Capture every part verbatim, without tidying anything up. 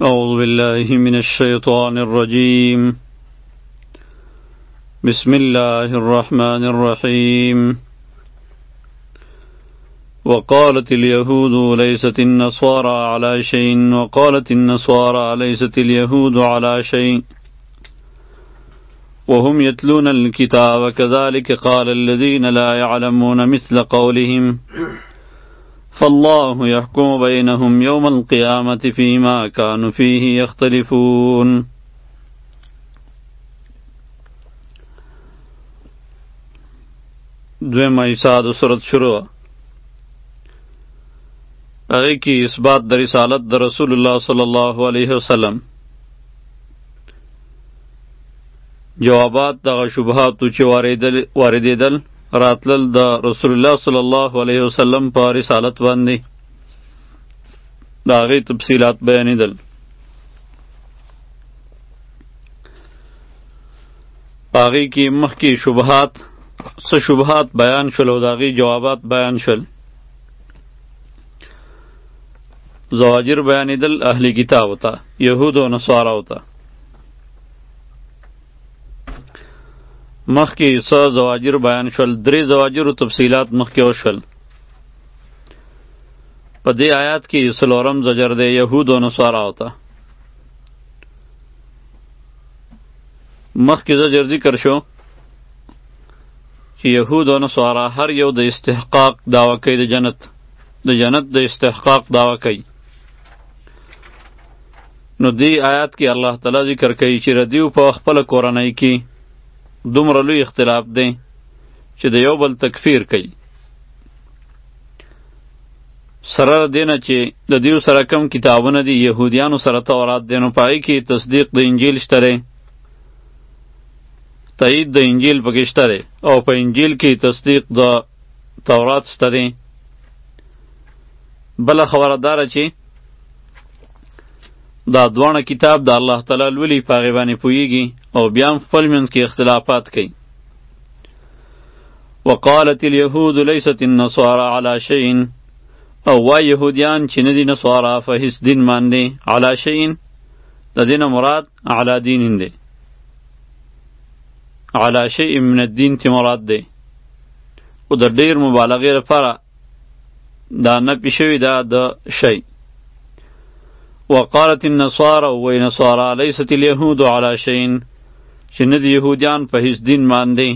أعوذ بالله من الشيطان الرجيم بسم الله الرحمن الرحيم وقالت اليهود ليست النصارى على شيء وقالت النصارى ليست اليهود على شيء وهم يتلون الكتاب كذلك قال الذين لا يعلمون مثل قولهم فالله يحكم بينهم يوم القيامة فيما كانوا فيه يختلفون. دویم ایسا دو سورت شروع اغی کی اثبات در رسالت در رسول اللہ صلی اللہ علیہ وسلم، جوابات دغه شبهاتو چې واردېدل راتلل د رسول الله صلی الله علیه وسلم په رسالت باندې د هغې تفصیلات بیانېدل. په هغې کې مخکې شبهات څه شبهات بیان شول او د هغې جوابات بیان شول. زواجر بیانېدل اهل کتابو ته، یهود او نصاراو ته. مخکې څه زواجر بیان شول، درې زواجرو تفصیلات مخکې وشول. په دې آیات کې څلورم زجر دی یهود او نصاراو ته. مخکې زجر ذکر شو چې یهود او نصارا هر یو د استحقاق دعوه کوي، د جنت د جنت د استحقاق دعوه کوي. نو دې آیات کې الله تعالی ذکر کوي چې ردیو په خپله کورنۍ کې دومره لوی اختلاف دی چې د یو بل تکفیر کوي. سره دینه چې د دیو سره کم کتابونه دي، یهودیانو سره تورات دی، نو په هغې کې تصدیق د انجیل شته دی، تایید د انجیل پکې شته دی، او په انجیل کې تصدیق د تورات شته دی. بله خبره داره چې دا دوانه کتاب د الله تعالی لولي، په هغې باندې پوهیږي او بیا هم خپل منځ کې اختلافات کوي. وقالت اليهود ليست النصارى على شيء، او وای یهودیان چې نه دي نصارا په هیڅ دین باندې، على شيء د دې نه مراد على دین دی، على شيء من الدین تی مراد دی، او د ډیر مبالغې لپاره دا نفي شوي دا د شی. وقالت النصارى وی نصارا ليست اليهود على شيء، چې نه دي یهودیان په هیڅ دین باندې.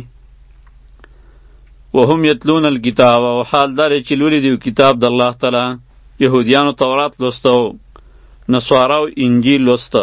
وهم یتلون الکتاب، او حال دا دی چې لولي دي کتاب د الله تعالی. یهودیانو تورات لوسته او نصاراو انجیل لوسته.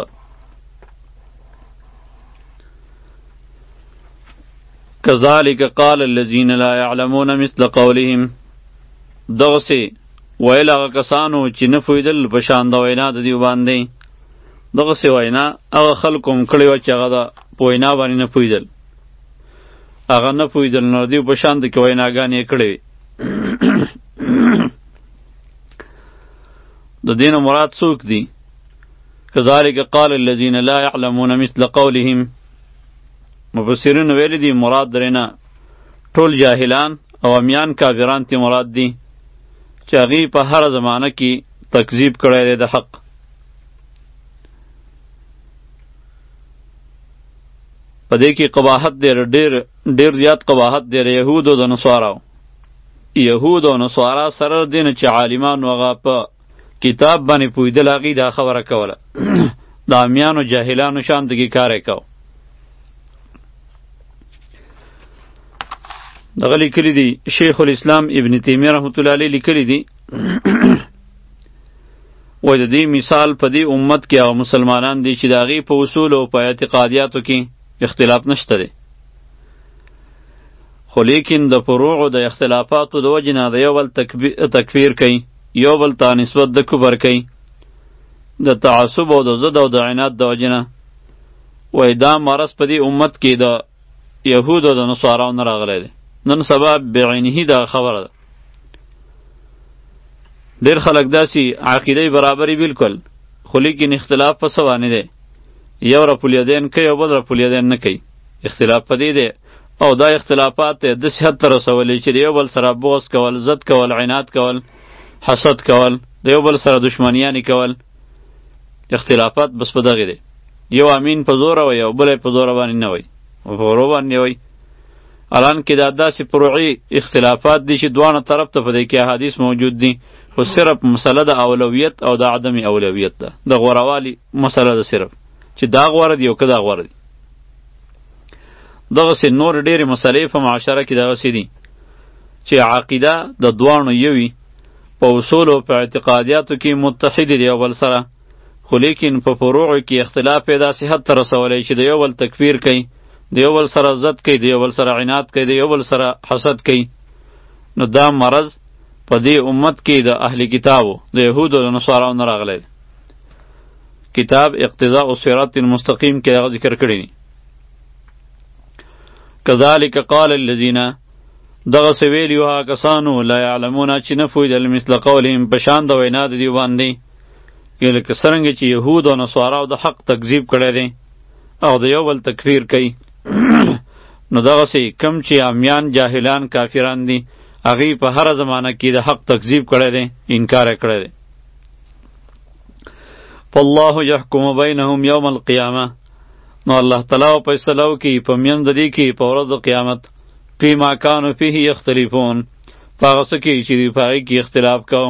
کذالک قال الذین لا یعلمون مثل قولهم، دغسې ویل هغه کسانو چې نه پوهېدل په شان د وینا د دیو باندې. دغسې وینا هغه خلکو هم کړې وه چې هغه د په وینا باندې نه پوهېدل، هغه نه پوهېدل، نو دیو په شان د کې ویناګانې یې کړې وې. د دې نه مراد څوک دي؟ کذالک قال الذین لا یعلمون مثل قولهم. مفسرین ویلی دي مراد درې نه ټول جاهلان او امیان کافران تی مراد دي چې هغې په هره زمانه کې تکذیب کړی دی د حق. په دې کې قباحت دی، ډېر ډېر زیات قباحت دی د یهودو د نصاراو. یهود او نصارا سره دی نه چې عالمانو هغه په کتاب باندې پوهېدل، هغې دا خبره کوله. د امیانو جاهلانو شان دګې کار یې کو. دغه لیکلی دی شیخ الاسلام ابن تیمیه رحمت الله علیه لیکلی دی وایي د دې مثال په دې امت کې هغه مسلمانان دي چې د هغې په اصولو او په اعتقادیاتو کې اختلاف نشته دی، خو لیکن د فروعو د اختلافاتو د وجې نه د یو بل تکفیر کوي، یو بل ته نسبت د کفر کوي، د تعصب او د ضد او د عناد د وجې نه. وایي دا مرض په دې امت کې د یهودو د نصاراو نه راغلی دی. نن سبا بعینه دا خبره ده. ډېر خلک داسې عقیده برابري بالکل، خو لیکن اختلاف په څه باندې دی؟ یو رفالیدین کوي او بل رفالیدین نه کوي. اختلاف په دې دی او دا اختلافات یې داسې حد ته رسولي چې د یو بل سره بغض کول، ضد کول، عناد کول، حسد کول، د یو بل سره دشمنیانې کول. اختلافات بس په دغې دی. یو امین په زوره وی او بل په زوره باندې نه وی، په ورو باندې وی. الان کې دا داسې فروعي اختلافات دي چې دوانه طرف ته په دې کې احادیث موجود دي، خو صرف مسله د اولویت او د عدم اولویت ده، د غورهوالي مسله ده صرف، چې دا غوره دي او که دا غوره دي. دغسې نور ډېرې مسلې په معاشره کې دغسې دي چې عقیده د دوانو یوي، په اصول او په اعتقادیاتو کې متحد دي یو بل سره، خو لیکن په فروعو کې اختلاف پیدا داسې حد ته رسولی چې د یو بل تکفیر کوي، د یو بل سره ضد کوي، د یو بل سره عناد کوي، د یو بل سره حسد کوي. نو دا مرض په دې امت کې د اهل کتابو د یهودو د نصاراو نه راغلی. کتاب اقتضاء الصراط المستقیم کې هغه ذکر کړی دی. کذالک قال الذین، دغسې ویلي وو هغه کسانو لا یعلمون چې نه پوهېدل مثل قولهم په شان د وینا د دوی باندې، لکه څرنګه چې یهود او نصاراو د حق تکذیب کړی دی او د یو بل تکفیر کوي. نو دغسې کم چې عامیان جاهلان کافران دي هغوی په هره زمانه کې د حق تکذیب کړی دی، انکار یې کړی دی. فالله یحکم بینهم یوم القیامه، نو الله تعالی فیصله وکړي په منځ د دې کې په ورځ د قیامت، فیما کانوا فیه یختلفون، په هغه څه کې چې دوی په هغې کې اختلاف کوو.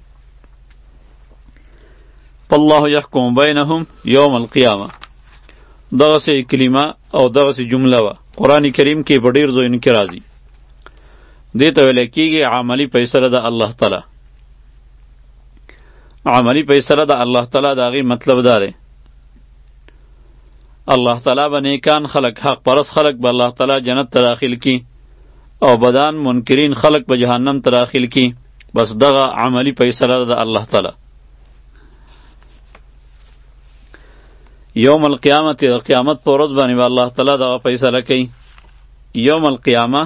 فالله یحکم بینهم یوم القیامه، دغسې کلمه او دغسې جمله وه قرآن کریم کې په ډېر ځایونو کې راځي. دې ته ویلی کېږي عملي فیصله د الله تعالی. عملي فیصله د الله تعالی د هغې مطلب دا دی، الله تعالی به نیکان خلق، حق پرست خلق به الله تعالی جنت ته داخل کی او بدان منکرین خلق به جهنم ته داخل کی. بس دغه عملي فیصله د الله تعالی. یوم القیامت، د قیامت په ورځ باندې به الله تعالی دغه فیصله کوي. یوم القیامه،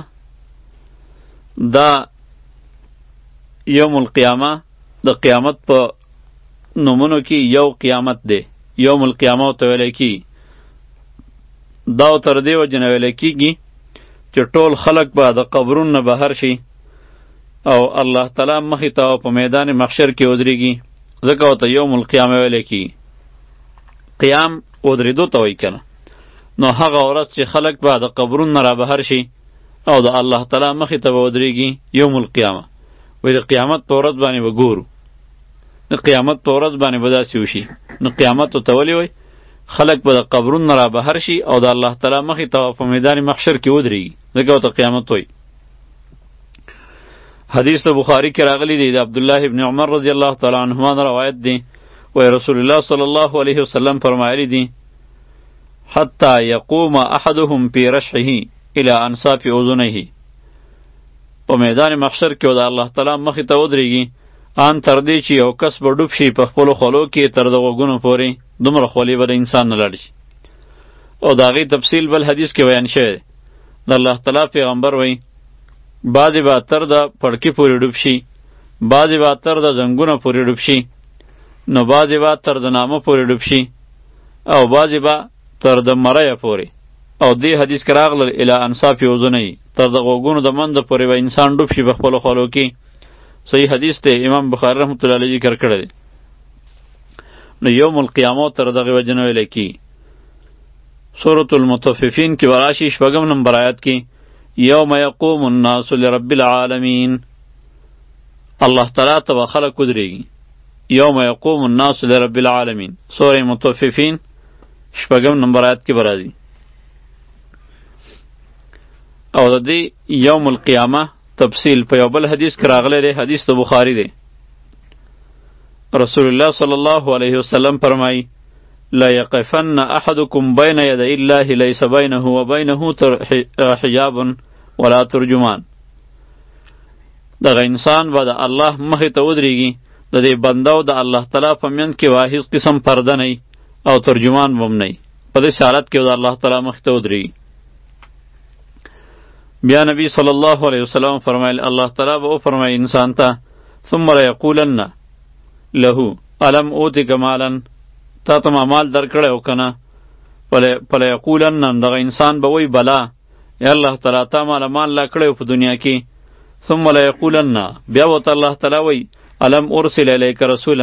دا یوم القیامه د قیامت په نومونو کې یو قیامت دی، یوم القیامه ورته ویلی کېږي. دا تر دې وجې نه ویلی کېږي چې ټول خلق به د قبرونو نه بهر شي او الله تعالی مخې ته په میدان محشر کې ودرېږي، ځکه ورته یوم القیامه ویلی کېږي. قیام ودرېدو ته وایي که نه. نو هغه ورځ چې خلق به د قبرونو نه رابهر شي او د الله تعالی مخې ته به ودرېږي، یوم القیامه. وایي د قیامت په ورځ باندې به ګورو، د قیامت په ورځ باندې به داسې وشي. نو قیامت ورته ولې وایي؟ خلق به د قبرونو نه رابهر شي او د الله تعالی مخې ته په میدان محشر کې ودرېږي، ځکه ورته قیامت وایي. حدیث د بخاري کې راغلی دی، د عبدالله ابن عمر رضی الله تعالی عنهما نه روایت دی، وی رسول الله صلی الله علیه وسلم فرمایلی دی حتی یقوم احدهم فی رشحه الی انصاف اذنیه، په میدان محشر کې د الله تعالی مخې ته ودرېږي ان تر دې چې یو کس به ډوب شي په خپلو خولو کې تر د غوږونو پورې، دومره خولې به د انسان نه لاړ شي. او د هغې تفصیل بل حدیث کې بیان شوی دی. د الله تعالی پیغمبر وایي بعضې به تر د پړکې پورې ډوب شي، بعضې به تر د زنګونه پورې ډوب شي، نو بعضې به تر د نامه پورې ډوب شي، او بعضې به تر د مریه پورې. او دې حدیث کې راغلل الی انصاف اذنیه، تر د غوږونو د منځه پورې به انسان ډوب شي په خپلو خولو کې. صحیح حدیث دی، امام بخاری رحمت الله علیه ذکر کړی دی. نو یوم القیامه تر دغې وجې نه ویلی کېږي. سورة المطففین کې به راشي شپږم نمبر آیات کې یوم یقوم الناس لرب العالمین، الله تعالی ته به خلق ودرېږي. یوم یقوم الناس لرب العالمین، سورة مطففین شپږم نمبر آیات کې به راځي. او د دې یوم القیامه تفصیل په یو بل حدیث کې راغلی دی، حدیث د بخاری دی. رسول الله صلی الله علیه وسلم فرمایي لا یقفن احدکم بین یدی الله لیس بینه و بینه حجاب ولا ترجمان. دغه انسان به د الله مخې ته ودرېږي، د دې بنده او د الله تعالی په منځ کې واحد قسم پرده نه او ترجمان به هم نه، په داسې حالت کې د الله تعالی مخې ته ودرېږي. بیا نبی صلی الله علیه وسلم فرمایل الله تعالی به وفرمایي انسان ته ثم لیقولن له الم اوتک مالا، تا ته ما مال درکړی او که نه؟ فلیقولن، دغه انسان به وایي بلا، یا الله تعالی تا ماله مال لا کړی په دنیا کې. ثم لیقولن، بیا ورته الله تعالی وایي الم ارسل الیک رسولا،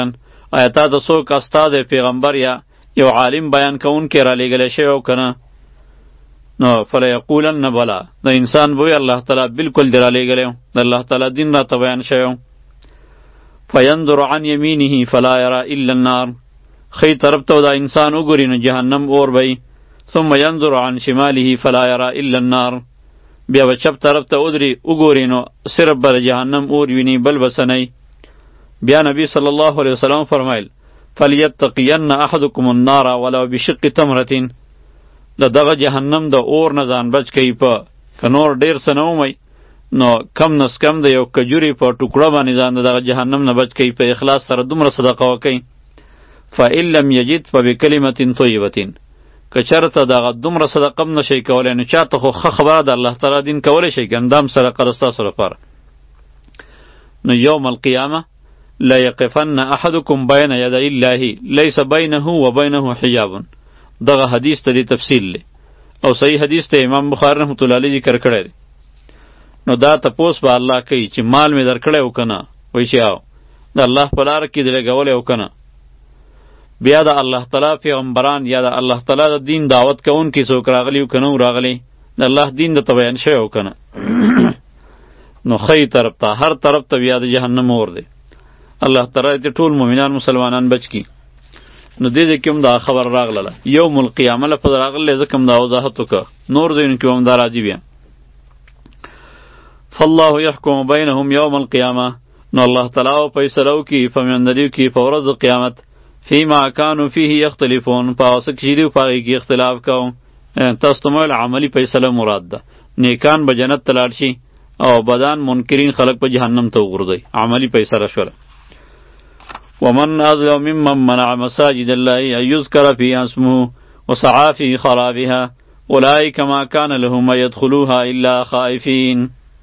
آیا تا ته څوک استاد پیغمبر یا یو عالم بیان کوونکی را لېږلی شوی او که نه؟ نو فلیقولن بلا، د انسان بوی الله تعالی بالکل دی را لېږلی د الله تعالی دین راته بیان شوی. فینظر عن یمینه فلا یرا الا النار، خی طرف ته دا انسان وګوري نو جهنم اور بی. ثم ینظر عن شماله فلا یرا الا النار، بیا به چپ طرف ته ودري وګوري نو صرف به جهنم اور ویني بل بس نه. بیا نبی صلی الله علیه وسلم فرمایل فلیتقین احدکم النار ولو بشق تمرة، د دغه جهنم د اور نه ځان بچ کوي په که نور ډېر څه نه ومی نو کم نس کم د یو کجوري په ټوکړه باندې ځان د دغه جهنم نه بچ کوي. په اخلاص سره دومره صدقه وکئ. فإن لم یجد فبکلمة طیبة، که چېرته دغه دومره صدقه هم نشئ کولی نو چاته خو ښه خبره د الله تعالی دین کولی شئ که دا هم صدقه ده ستاسو لپاره. نو یوم القیامه لا یقفن احدکم بین یدی الله لیس بینه و بینه حجاب، دغه حدیث ته دی تفصیل لی او صحیح حدیث ته امام بخاری رحمت الله علیه ذکر کړی دی. نو دا تپوس به الله کوي چې مال می درکړی او که نه، وایي چې او د الله په لاره کې دې لګولی او که نه. بیا د الله تعالی پیغمبران یا د الله تعالی د دین دعوت کوونکي څوک راغلي او که نه راغلي، د الله دین درته بیان شوی او که نه. نو ښی طرف ته هر طرف ته بیا د جهنم اور دی. الله تعالی دې ټول مؤمنان مسلمانان بچ کی. نو دې دې کې هم دا خبر راغله یوم القیامه لفظ راغلی، ځکه هم دا وضاحت وکړه. نور ځایونو کې هم دا راځي بیا. فالله یحکم بینهم یوم القیامه، نو الله تعالی فیصله وکړي په میندې دوی کې په ورځ د قیامت فیما کانوا فیه یختلفون، په هغه څه کې چې دوی په هغې کې اختلاف کوو. تاسو ته مې عملي فیصله مراد ده، نیکان به جنت ته لاړ شي او بدان منکرین خلق په جهنم ته وغورځوي. عملي فیصله شوله. ومن أظلم ممن منع مساجد الله أن يذكر فيها اسمه وسعى في خرابها أولئك ما كان لهم أن يدخلوها إلا خائفين.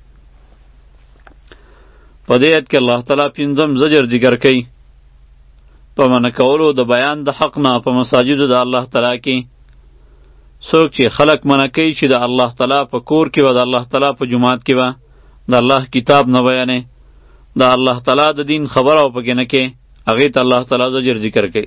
په دې آیت کې الله تعالی پنځم زجر ذکر کوي په منع کولو د بیان د حق نه په مساجدو د الله تعالی کې. څوک چې خلق منع کوي چې د الله تعالی په کور کې و د الله تعالی په جماعت کې و د الله کتاب نه بیانې، د الله تعالی د دین خبره او پکې نه کې، هغې ته الله تعالی زجر ذکر کوي.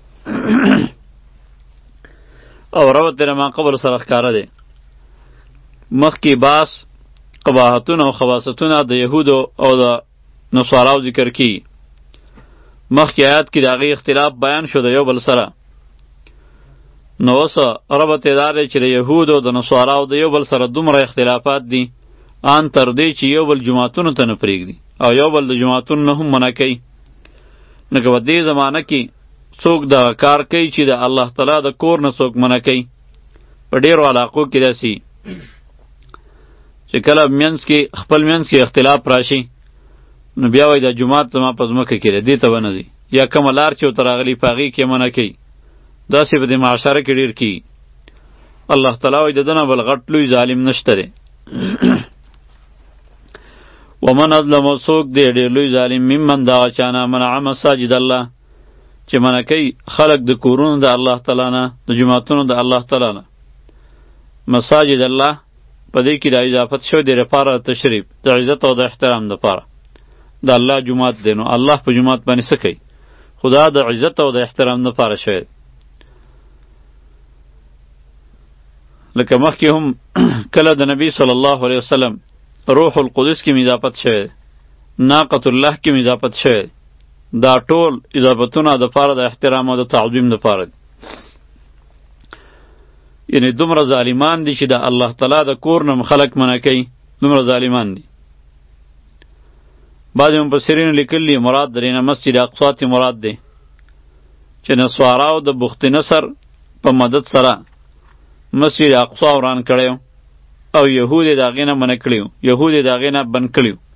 او ربط دی ما قبل سره ښکاره دی. مخکې باس قباحتونه او خباثتونه د یهودو او د نصاراو ذکر کی. مخکې آیات کې د هغې اختلاف بیان شو د یو بل سره. نو اوس ربط یې دا دی چې د یهودو او د نصاراو د یو بل سره دومره اختلافات دي ان تر دې چې یو بل جماعتونو ته نه پرېږدي او یو بل د جماعتونو نه هم منع کوي. نو په دې زمانه کې څوک دغه کار کوي چې د الله تعالی د کور نه څوک منع کوي. په ډېرو علاقو کې داسې چې کله منځ کې خپل منځ کې اختلاف راشي نو بیا وایي دا جومات زما په ځمکه کې دی، دې ته به نه ځي، یا کومه لار چې ورته راغلي په هغې کې منع کوي. داسې په دې معاشره کې ډېر کېږي. الله تعالی وایي د ده نه بل غټ لوی ظالم نشته دی. ومن اظلم څوک دی ډېر لوی ظالم ممن دغه چا نه منع مساجد الله چې منع کوي خلق د کورونو د الله تعالی نه، د جوماتونو د الله تعالی نه. مساجد الله په دې کې د اضافت شوی دی لپاره تشریف د عزت او د احترام دپاره. د الله جومات دی نو الله په جومات باندې څه کوي؟ خدا د عزت او د احترام دپاره شوی دی. لکه مخکې هم کله د نبی صلی الله علیه وسلم روح القدس کې اضافت شوی دی، ناقة الله کې اضافت شوی دی. دا ټول اضافتونه د پاره د احترام او د تعظیم دپاره دي. یعنی دومره ظالمان دي چې د الله تعالی د کور نه خلق منع کوي، دومره ظالمان دي. بعضې مفسرینو لیکلي مراد درینه مسجد اقصی ته مراد دی چې نصاراو د بخت نصر په مدد سره مسجد اقصی وران کړی او یهود یې د هغې نه منع کړي وو، یهود یې د هغې نه بند کړي وو.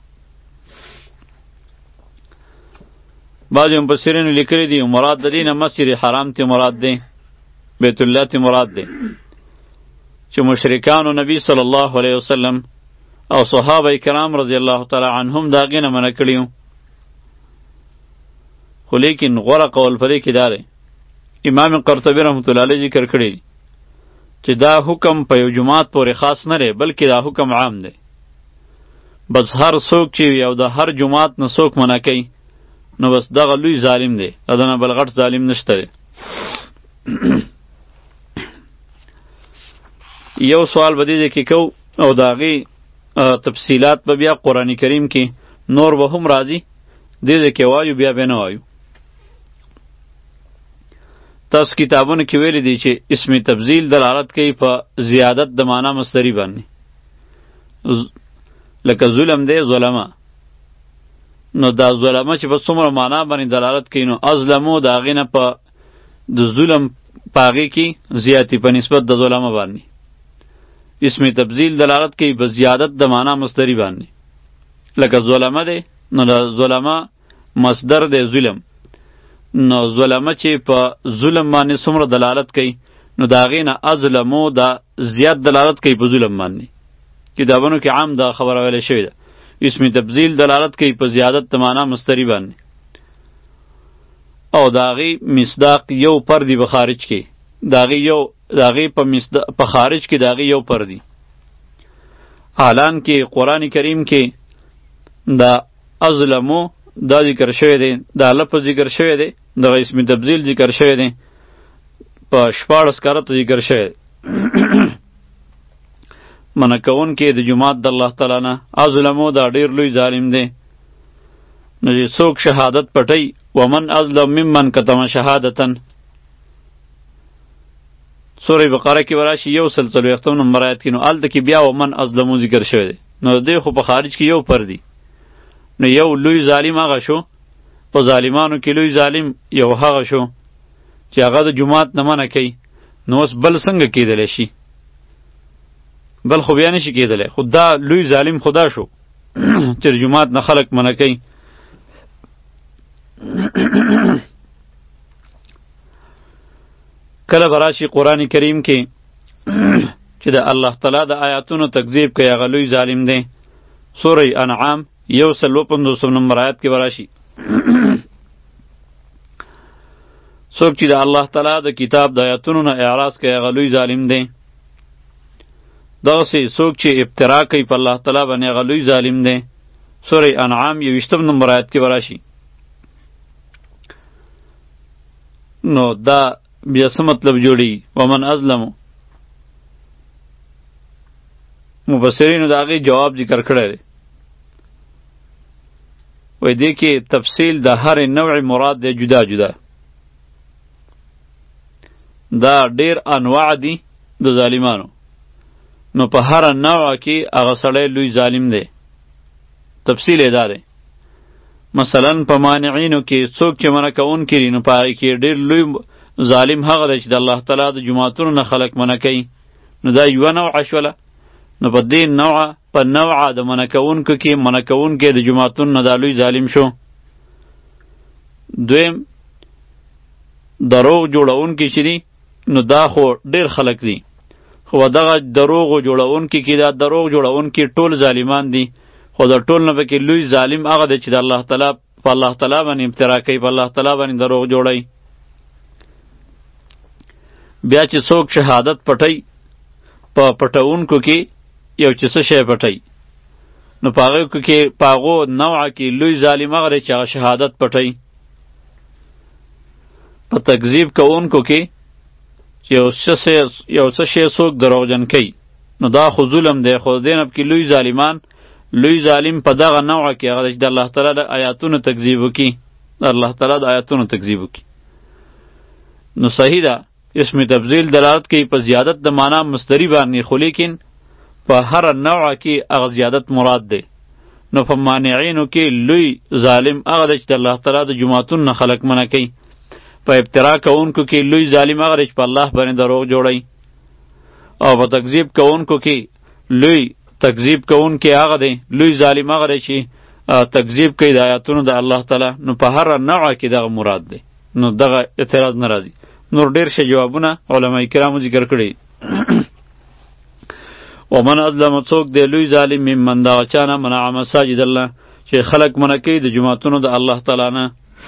بعضې مفسرینو لیکلي دي مراد د دې نه مسجد حرام ته مراد دی، بیت الله ته مراد دی چې مشرکانو نبی صلی الله علیه وسلم او صحابه کرام رضی الله تعالی عنهم د هغې نه منع کړي وو. خو لیکن غوره قول په دې کې دا دی، امام قرطبي رحمت الله علیه ذکر کړی چې دا حکم په یو جماعت پورې خاص نه دی بلکې دا حکم عام دی. بس هر څوک چې یو د هر جماعت نه څوک منع کوي نو بس دغه لوی ظالم دی، دنه بل غټ ظالم نشته دی. یو سوال به دې کې کو او د هغې تفصیلات به بیا قرآن کریم کې نور به هم راځي، دې کې وایو بیا به نه وایو. تاسو کتابونو کې ویلی دی چې اسم تبذیل دلالت کوي په زیادت د معنا مصدری باندې، لکه ظلم دی ظلمه، نو دا ظلمه چې په څومره معنا باندې دلالت کوي، نو ازلمو د هغې نه په د ظلم په هغې کې زیاتی په نسبت د ظلمه باندې. اسم تبذیل دلالت کوي په زیادت د معنا مصدری باندې، لکه ظلمه دی، نو د ظلمه مصدر دی ظلم، نو ظلمه چې په ظلم باندې څومره دلالت کوي، نو د هغې نه ازلمو دا زیات دلالت کوي په ظلم باندې. کتابونو کې عام دا خبره ویلې شوې ده، اسم تبذیل دلالت کوي په زیادت د معنا مصدری باندې، او د هغې مصداق یو پر دی په خارج کې، د هغې یو د هغې په مصداق په خارج کې د هغې یو پر دی. حالان کې قرآن کریم کې دا ازلمو دا ذکر شوی دی، دا لفظ ذکر شوی دی، دغه اسم تبذیل ذکر شوی دی، په شپاړس کرته ذکر شوی دی. منع کوونکی د جماعت د الله تعالی نه ازلمو دا ډیر لوی ظالم دی. نو چې څوک شهادت پټی، ومن ازلم ممن کتم شهادتن، سوره بقره کې وراشي یو سل څلوېښتم نمبر آیت کې، نو هلته کې بیا ومن ازلمو ذکر شوی دی، نو دی خو په خارج کې یو پر دی. نو یو لوی ظالم هغه شو، په ظالمانو کې لوی ظالم یو هغه شو چې هغه د جماعت نه منع کوي. نو اوس بل څنګه کېدلی شي؟ بل خو بیا نشي کېدلی، خو دا لوی ظالم خدا شو چې د جماعت نه خلق منع کوي. کله به راشي قرآن کریم کې چې د الله تعالی د آیاتونو تکذیب کوي، هغه لوی ظالم دی. سوره انعام یو سل و پنځوسم نمبر آیات کې به راشي څوک چې د الله تعالی د کتاب د آیاتونو نه اعراض کوي، هغه لوی ظالم دی. دغسې څوک چې ابترا کوي په الله تعالی باندې، هغه لوی ظالم دی. سوره انعام یویشتم نمبر آیات کې به راشي. نو دا بیا څه مطلب جوړي؟ ومن ازلمو، مفسرینو د هغې جواب ذکر کړی دی، وی دې کې تفصیل د هر نوع مراد دی جدا جدا. دا ډیر انواع دي د ظالمانو، نو په هر نوع کې هغه سړی لوی ظالم دی. تفصیل یې دا دی، مثلا په مانعینو کې څوک چې منع کوونکي دي، نو په هغې کې ډېر لوی ظالم هغه دی چې د الله تعالی د جماعتونو نه خلق منع کوي. نو دا یوه نوعه شوله. نو په دې نوعه په نوعه د منع کوونکو کې منع کوونکی د جماعتونو نه دا لوی ظالم شو. دویم دروغ جوړونکي چې دي، نو دا خو ډېر خلق دي، خو دغه دروغ جوړونکي کې دا دروغ جوړونکي ټول ظالمان دي، خو د ټول نه پکې لوی ظالم هغه دی چې د الله تعالی په الله تعالی باندې ابترا کوي، په الله تعالی باندې دروغ جوړوي. بیا چې څوک شهادت پټی، په پټونکو کې یو چې څه شی پټی، نو په هغو کې په هغو نوعه کې لوی ظالم هغه دی چې هغه شهادت پټی. په تکذیب کوونکو کې چې یو څه شی څوک دروغجن کوي، نو دا خو ظلم دی، خو دې نه کې لوی ظالمان لوی ظالم په دغه نوعه کې هغه دی چې د الله تعالی د آیاتونو تکذیب وکړي، د الله تعالی د آیاتونو تکذیب وکړي. نو صحیح ده، اسم تبذیل دلالت کوي په زیادت د معنا مصدری باندې، خو لیکن په هر نوعه کې هغه زیادت مراد دی. نو په مانعینو کې لوی ظالم هغه دی چې د الله تعالی د جماعتونو نه خلق منع کوي. په ابترا کوونکو کې لوی ظالم هغه دی چې په الله باندې دروغ جوړوي. او په تکذیب کوونکو کې لوی تکذیب کوونکی هغه دی، لوی ظالم هغه دی چې تکذیب کوي د آیاتونو د الله تعالی. نو په هر نوعه کې دغه مراد دی، نو دغه اعتراض نه راځي. نور ډیر شي جوابونه علماء کرامو ذکر کړي. ومن ازلم، څوک دی لوی ظالم، ممن دغه چا نه منع مساجد الله چې خلق منع کوي د جماعتونو د الله تعالی نه.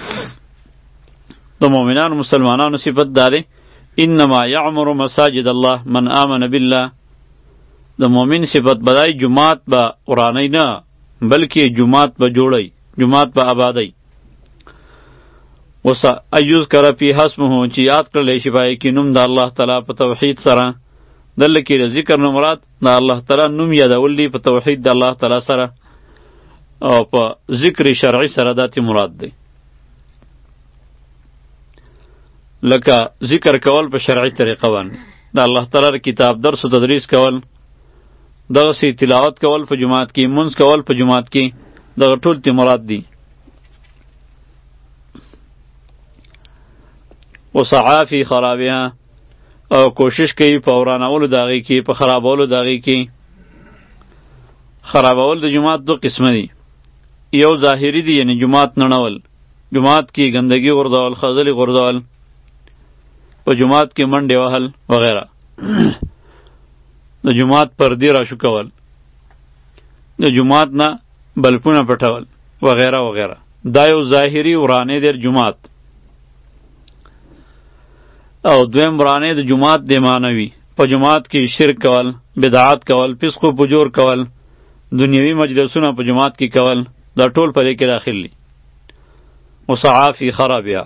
د مؤمنانو مسلمانانو صفت دا دی، انما یعمر مساجد الله من آمن بالله. د مؤمن صفت بدای جماعت به ورانی نه، بلکې جماعت به جوړی، جماعت به آبادی. وس ایوز کرا پی حسمه چې یاد کړل شي پای کې نوم د الله تعالی په توحید سره. دل کې ذکر نو مراد د الله تعالی نوم یادول دی په توحید د الله تعالی سره او په ذکر شرعي سره داتې مراد دی. لکه ذکر کول په شرعي طریقه باندې د الله تعالی کتاب درس او تدریس کول، دغسې تلاوت کول په جماعت کې، منځ کول په جماعت کې، دغه ټول تی مراد دي. وسعا فی خرابها او کوشش کوي په ورانولو د هغې کې، په خرابولو د هغې کې. خرابول د جماعت دو قسمه دي، یو ظاهري دي یعنی جماعت نړول، جماعت کې ګندګي غورځول، خځلې غورځول، په جماعت کې منډې وهل وغیره، د جماعت پردې راشو کول، د جماعت نه بلپونه پټول وغیره وغیره. دا یو ظاهري ورانې دی جماعت. او دویم ورانې د جماعت دی معنوي، په جماعت کې شرک کول، بدعات کول، فسق و فجور کول، دنیوي مجلسونه په جماعت کې کول، دا ټول په دې کې داخل دي. وسعا فی خرابها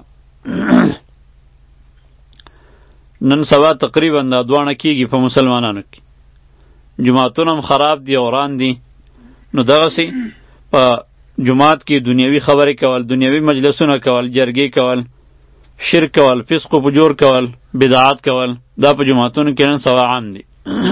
نن سبا تقریبا دا دوانه کیږي په مسلمانانو کې، جماعتونه هم خراب دي او وران دي. نو دغسې په جماعت کې دنیوي خبرې کول، دنیوي مجلسونه کول، جرګې کول، شرک کول، فسق و فجور کول، بدعات کول، دا په جماعتونو کې نن سبا عام دي.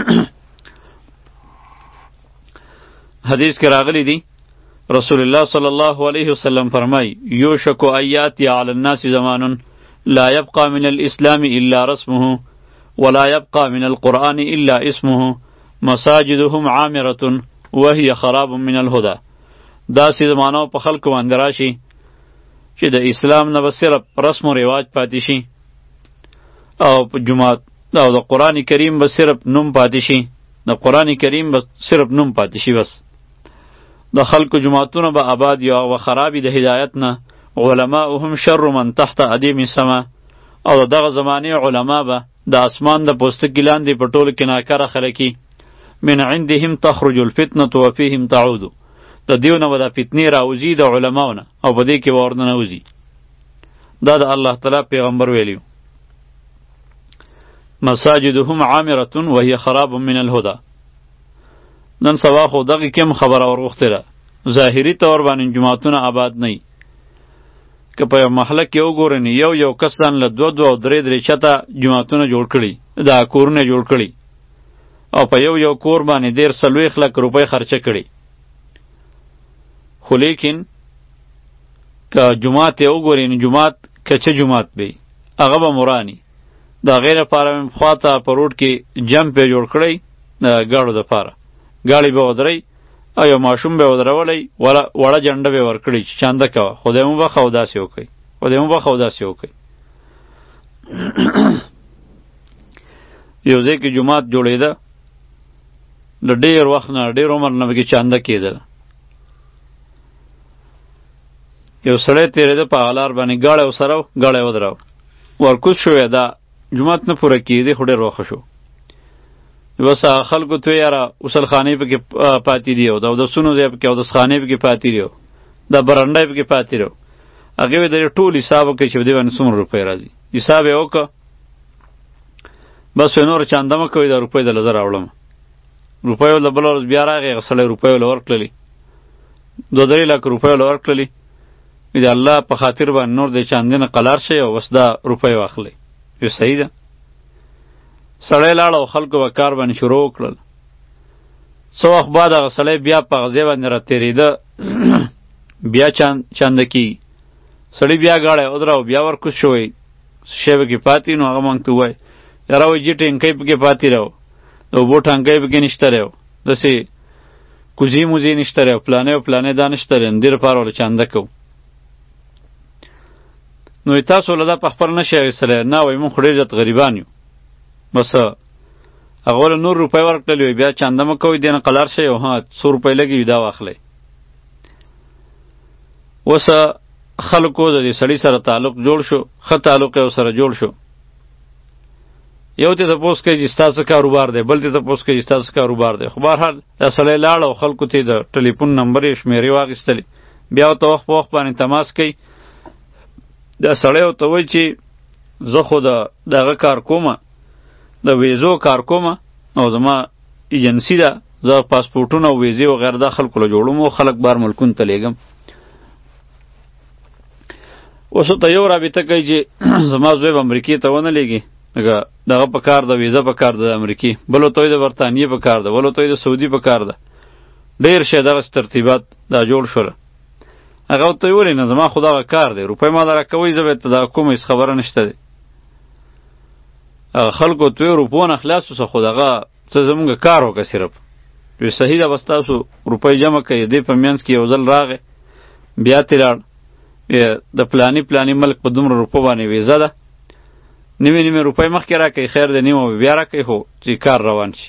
حدیث کې راغلی دی رسول الله صلی الله علیه وسلم فرمای یوشک ایاتی علی الناس زمان لا يبقى من الاسلام الا رسمه ولا يبقى من القرآن الا اسمه مساجدهم عامرة وهي خراب من الهدى. دا سی زمانو په خلکو باندې راشي چې د اسلام نه به صرف رسم و رواج پاتې شي او په جماعت او د قرآن کریم به صرف نوم پاتې شي، د قرآن کریم به صرف نوم پاتې شي بس. د خلکو جماعتونه به آباد یا و خرابی د هدایت نه. علماؤهم شر من تحت ادیم السما، او دغه زمانه علما به د اسمان د پوستکي لاندې په ټولو کې ناکاره خلکي. من عندهم تخرج الفتنه وفيهم تعود، د دیونه به د فتنې راوځي د علماونه او په دې کې به ورننوځي. دا د الله تعالی پیغمبر ویلیو. مساجدهم عامرة وهي خراب من الهدى. نن سبا خو دغه کم خبره ورغوښتې ده، ظاهري طور باندې جماعتونه آباد نه وي. که په یو محله کې وګورئ یو یو کسان له دوه دوه او درې درې چته جماعتونه جوړ کړي، دا کورونه جوړ کړي او په یو یو کور باندې ډېر څلوېښت لک روپۍ خرچه کړي. خو لیکن که جماعت یې وګورئ نو جماعت که چه جماعت وي هغه به مرانی. د هغې لپاره مې پخوا ته په روډ کې جمپ یې جوړ کړی د ګاډو دپاره، ګاډی به ودرئ او یو ماشوم به ودرولی، وړه جنډه به یې ورکړي چې چانده کوه، خدای مو بخښه او داسې وکړئ، خدای مو بخښه او داسې وکړئ. یو ځای کې جومات جوړېده، د ډېر وخت نه ډېر عمر نه پکې چانده کېدله. یو سړی تېرېده په هغه لار باندې، ګاډی ورسره و، ګاډی یې ودراوه، ورکوز شو یې دا جومات نه پوره کېدی خو ډېر وخه شو. بس خلکو ته یاره غسل خانې پکې پاتې دي او د اودسونو ځای پکې اودس خانې پکې پاتې دي، دا برنډه پکې پاتې دی. هغې وایي د ټول حساب وکړئ چې په دې باندې څومره روپۍ راځي. حساب یې وکړه، بس وایي نور چانده مه کوئ، دا روپۍ دله زه راوړم. روپۍ له بله ورځ بیا راغی، هغه سړی روپۍ له ورکړلې، دوه درې لک روپۍ له ورکړلې. وایي د الله په خاطر باندې نور د چاندې نه قلار شئ او بس دا روپۍ واخلئ. وایي صحیح ده. سړی لاړ او خلکو به کار باندې شروع وکړل. څه وخت بعد هغه سړی بیا په هغه ځای باندې راتېرېده، بیا چاند چانده کېږي. سړي بیا ګاډی ودراو، بیا ورکوز شو، وایي شی پکې پاتې نو هغه موږ ته ووایي یاره وایي جي ټینکی پکې پاتې دی، د اوبو ټانکی پکې نشته دی، داسې کوزي موزي نشته دی، پلانې او پلانې دا نشته دی، دې لپاره ورله چانده کوو. نو تاسو له دا په خپل نه شئ اخیستلی؟ نه وایي موږ خو ډېر زیات غریبان یو. بس هغه له نور روپۍ ورکړلې وي، بیا چانده مه کوئ، دې نه قلار شئ او ها څو روپۍ لګي وي دا واخلئ. اوس خلکو د دې سړي سره تعلق جوړ شو، ښه تعلق یې ورسره جوړ شو. یو ته تپوس کوي چې ستا څه کاروبار دی، بل ته تپوس کوي چې ستا څه کاروبار دی. خو بهرحال دا سړی لاړ او خلکو ته د ټلیفون نمبر یې شمېرې واخیستلې، بیا ورته وخت په وخت باندې تماس کوي دا سړی ورته وایي چې زه خو د دغه کار کومه، د ویزو کار کومه، او زما ایجنسی ده، زه پاسپورټونه او ویزې وغیره دا خلکو له جوړوم او خلک بار ملکونو ته لیږم. اوس ورته یو رابطه کوي چې زما زوی به امریکې ته ونه لیږي، لکه دغه په کار ده، ویزه په کار ده د امریکې، بل ورته وایي د برطانیې په کار ده، بل ورته وایي د سعودي په کار ده. ډېر شی دغسې ترتیبات دا جوړ شوله. هغه ورته ویې ویلې نه زما خو دغه کار دی، روپۍ ما له راکوئ، زه به ته دغه کومه هېڅ خبره نشته دی. هغه خلکو ورته ویې روپو نه خلاص اوسه، خو دغه څه زمونږ کار وکړه صرف. وی صحیح ده، بس تاسو روپۍ جمع کړئ. دې په منځ کې یو ځل راغی، بیا ترې لاړ، د پلاني پلاني ملک په دومره روپو باندې ویزه ده، نیمې نیمې روپۍ مخکې راکوي، خیر دی نیمه به بیا راکوي، خو چې کار روان شي.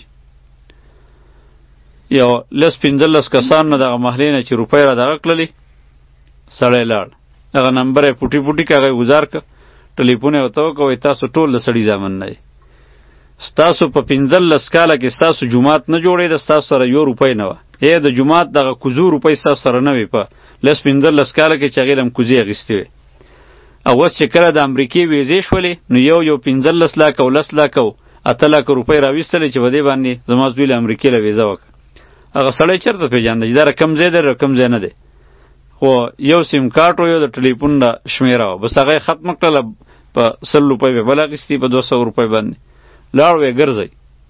یو لس پنځلس کسان نه دغه محلې نه چې روپۍ را دغه کړلې، سړی لاړ، هغه نمبر یې پوټي پوټي که هغه یې ګزار کړه، ټلیفون یې ورته وکړه، وایي تاسو ټول د سړي زامن نه یې، ستاسو په پنځلس کاله کې ستاسو جومات نه جوړېده، ستاسو سره یو روپۍ نه وه، ای د جومات دغه کوزو روپۍ ستاسو سره نه وې په لس پنځلس کاله کې چې هغې له هم کوزې اخیستې وې. او اوس چې کله د امریکې ویزې شولې، نو یو یو پنځلس لاکه او لس لاکه او اته لاکه روپۍ راویستلې چې په دې باندې زما زوی له امریکې له ویزه وکړه. هغه سړی چېرته پېژانده چې دا رقم ځای دی رقم ځای نه دی، خو یو سیم کارټ و، یو د ټلیفون د شمېره وه، بس هغه یې ختمه کړله، په سل روپۍ به بل اخیستي، په دوه سوه روپۍ باندې لاړ وی ګرځئ.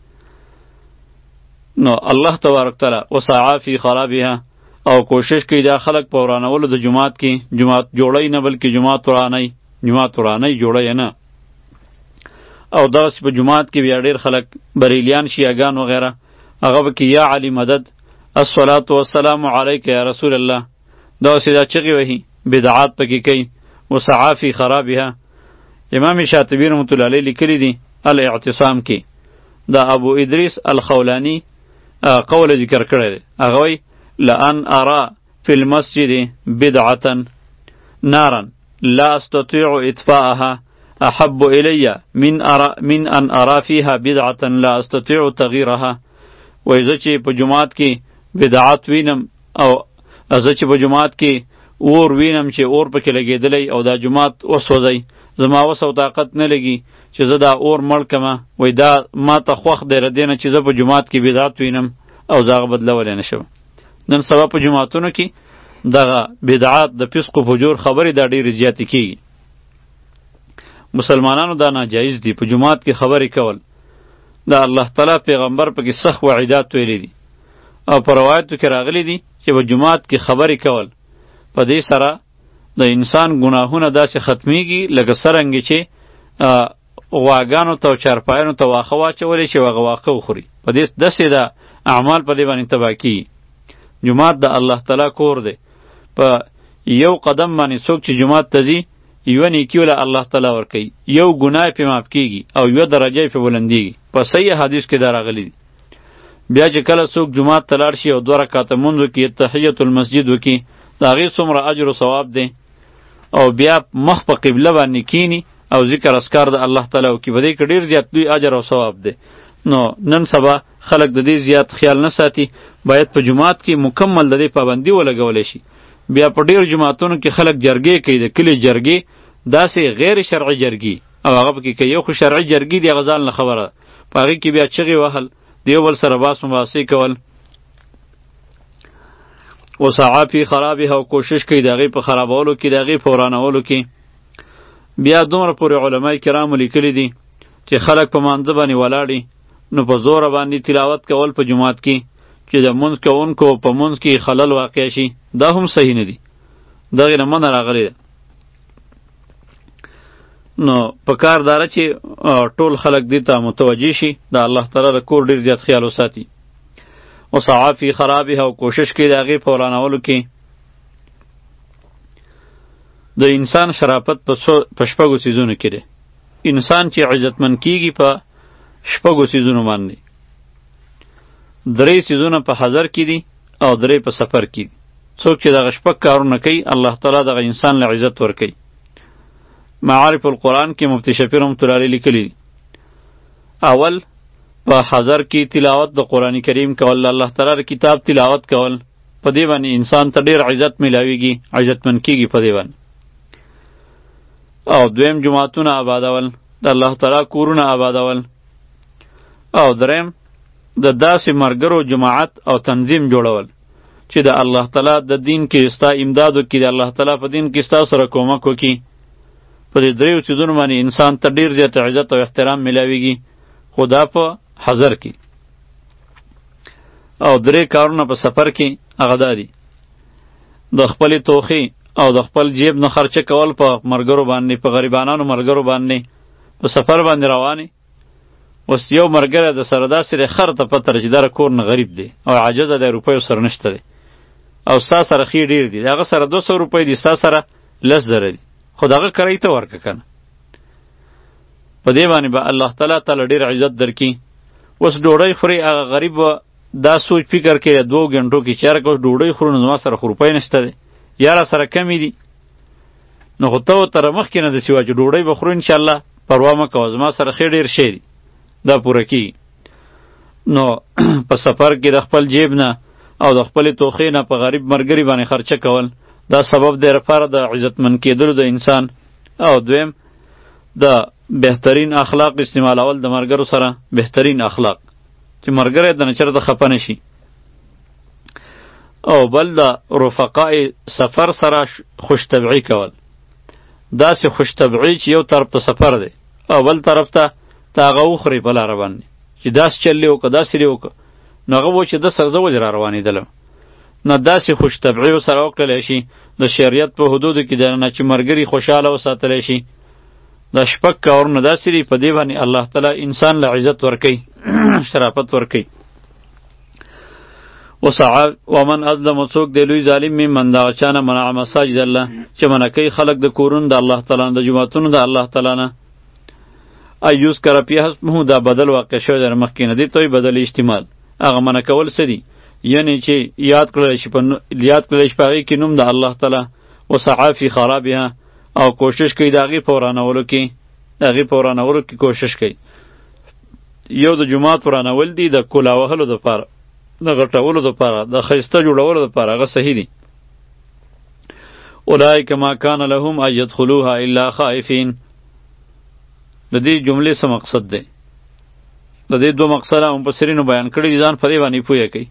نو الله تبارک تعالی وسعا فی خرابها، او کوشش کوي دا خلک په ورانولو د جماعت کې، جماعت جوړی نه بلکې جماعت ورانی، جماعت ورانی جوړی نه. او دغسې په جماعت کې بیا ډېر خلک بریلیان شیعګان وغیره، هغه به کې یا علی مدد، الصلاة والسلام علیک یا رسول الله، دغسې دا چغې وهي، بدعات پکې کوي. وسعا فی خرابها. امام شاطبی رحمت الله علیه لیکلی دی الاعتصام کې، دا ابو ادریس الخولانی قول ذکر کړی دی، هغه وایي لأن ارى في المسجد بدعة نارا لا استطيع اطفاءها احب الي من ارى من ان ارى فيها بدعة لا استطيع تغييرها. وای زه چې په جماعت کې بدعات وینم، او زه چې په جماعت کې اور وینم چې اور پکې لګېدلی او دا جماعت وسوځي، زما وس او طاقت نه لګي چې زه دا اور مړ کړمه. وای دا ما ته خوښ دی له دې نه چې زه په جماعت کې بدعت وینم او زه هغه بدلولی نه شم. نن سبا په جماعتونو کې دغه بدعات د فسق و فجور خبرې دا ډېرې زیاتې کېږي. مسلمانانو دا ناجایز دي په جماعت کې خبرې کول. دا الله تعالی پیغمبر پکې سخت وعیدات ویلي دي، او په روایتو کې راغلی دي چې په جماعت کې خبرې کول په دې سره د انسان ګناهونه داسې ختمیږي لکه څرنګه چې غواګانو ته او چارپایانو ته واښه واچولی چې هغه واښه وخوري، په دې داسې د اعمال په دې باندې تباه کېږي. جماعت د الله تعالی کور دی، په یو قدم باندې څوک چې جماعت ته ځي یوه نیکي وله الله تعالی ورکوي، یو ګناه پې معاف کېږي او یوه درجه یې پې بلندېږي. په صحیح حدیث کې دا راغلی دی. بیا چې کله څوک جماعت ته لاړ شي او دوه رکعته لمونځ وکړي، تحیة المسجد وکړي، د هغې څومره اجر و ثواب دی، او بیا مخ په قبله باندې کینی او ذکر اذکار د الله تعالی وکړي، په دې کې ډېر زیات لوی اجر او ثواب دی. نو نن سبا خلک د دې زیات خیال نه ساتي، باید په جماعت کې مکمل د دې پابندي ولګولی شي. بیا په ډېر جماعتونو کې خلک جرګې کوي، د کلي جرګې، داسې غیر شرعي جرګې، او هغه پکې کوي. یو خو شرعي جرګې دی، هغه ځان له خبره ده، په هغې کې بیا چغې وهل، د یو بل سره باس مباحثې کول. وسعا فی خرابها، او کوشش کوي د هغې په خرابولو کې، د هغې په ورانولو کې. بیا دومره پورې علمای کرامو لیکلي دي چې خلک په مانځه باندې ولاړي، نو په زوره باندې تلاوت کول په جماعت کې چې د مونځ کوونکو په مونځ کې خلل واقع شي، دا هم صحیح نه دي، دغې نه منع راغلی ده. نو په کار داره چې ټول خلک دې ته متوجه شي، د الله تعالی د کور ډېر زیات خیال وساتي. وسعا فی خرابها، او کوشش کوي د هغې په ورانولو کې. د انسان شرافت په شپږو څیزونو کې دی. انسان چې عزتمن کیږي په شپږو څیزونو باندې. درې څیزونه په حضر کې دي او درې په سفر کې دي. څوک چې دغه شپږ کارونه کوي، الله تعالی دغه انسان له عزت ورکوي. معارف القرآن کې مفتی شفیع رحمت الله علیه لیکلی دي، اول په حضر کې تلاوت د قرآن کریم کول، الله تعالی کتاب تلاوت کول، په دې باندې انسان ته ډېر عزت میلاویږي، عزتمن کیږي په دې باندې. او دویم جماعتونه آبادول، د الله تعالی کورونه آبادول، او دریم د داسې مرګرو جماعت او تنظیم جوړول چې د الله تعالی د دین کې ستا امداد وکړي، د الله تعالی په دین کې ستا سره کومک وکړي. په دې دریو څیزونو باندې انسان ته ډېر زیات عزت او احترام میلاویږي، خو دا په حضر کې. او درې کارونه په سفر کې هغه دا دي: د خپلې توخې او د خپل جیب نه خرچه کول په مرګرو باندې، په غریبانانو مرګرو باندې په سفر باندې روانې. اوس یو مرګره د سره داسې دی خر ته پته ده چې دا کور نه غریب دی او عاجزه دی، روپیو سره نشته دی، او ستا سره خې ډېر دي، د هغه سره دو سوه روپۍ دي، ستا سره لس زره دي، خو د هغه کرایي ته ورکړه که نه. په دې باندې به الله تعالی تعالی ډېر عزت درکړي. اوس ډوډۍ خورې، هغه غریب به دا سوچ فکر کوي دوو ګنټو کې چې یاره که اوس ډوډۍ خورو نو زما سره خو روپۍ نشته دی، یا را سره کمې دي، نو خو ته ورته مخکې نه داسې وایه چې ډوډۍ به خورو انشاءالله، پروا مه کوه، زما سره ښې ډېر شی دي، دا پوره کېږي. نو په سفر کې د خپل جیب نه او د خپلې توخې نه په غریب ملګري باندې خرچه کول، دا سبب دی لپاره د عزتمند کېدلو د انسان. او دویم د بهترین اخلاق استعمالول د ملګرو سره، بهترین اخلاق چې ملګری د نه چېرته خفه نه شي. او بل د رفقاء سفر سره خوش طبعي کول، داسې خوش طبعي چې یو طرف ته سفر دی او بل طرف ته ته هغه وخورې په لاره باندې چې داسې چل دې وکړه داسې دې وکړه، نو هغه به چې ده سره زه ولې را روانېدلم. نه داسې خوش طبعي ورسره وکړلی شي د شریعت په حدودو کې دننه چې ملګري خوشحاله وساتلی شي. دا شپږ کارونه داسې دي په دې باندې الله تعالی انسان له عزت ورکوي، شرافت ورکوي. ومن اظلم څوک دی لوی ظالم ممن دغه چا نه منع مساجد الله چې منع کوي خلک د کورونو د الله تعالی نه، د جوماتونو د الله تعالی نه. ایوز کرا پی حسبه، دا بدل واقع شوی در مخکې نه دی، توی بدل احتمال. هغه منع کول څه دي؟ یعنی چې یاد کړلی شي په یاد کړلی شي په هغې کې نوم د الله تعالی، وسعی فی خرابها، او کوشش کوي د هغې په ورانولو کې، د هغې په ورانولو کې کوشش کوي. یو د جومات ورانول دي د کولا وهلو دپاره، د غټولو دپاره، د ښایسته جوړولو دپاره، هغه صحیح دي. اولئک ما کان لهم ان یدخلوها الا خائفین. د دې جملې څه مقصد دی؟ د دې دو مقصده مفسرینو بیان کړي دي، ځان په دې باندې پوهه کوي.